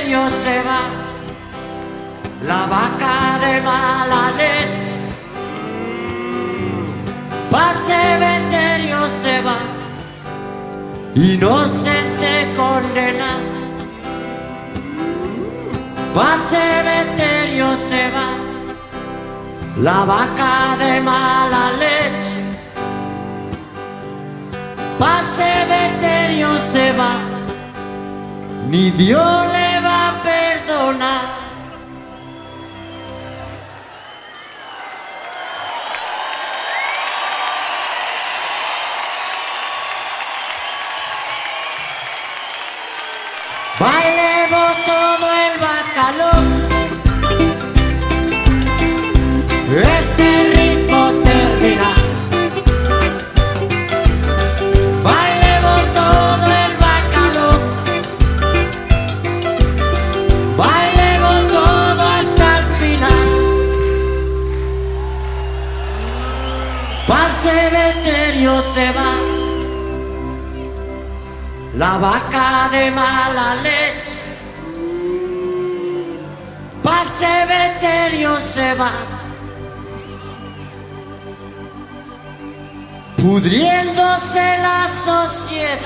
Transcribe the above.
cementerio se va la vaca de mala leche. Pa'l cementerio se va inocente condenado. Pa'l cementerio se va la vaca de mala leche. Pa'l cementerio se va, ni Dios le va a perdonar. Bailemos todo el bacalón, ese ritmo terminal. Bailemos todo el bacalón, bailemos todo hasta el final. Pa'l cementerio se va la vaca de mala leche. Pa'l cementerio se va pudriéndose la sociedad.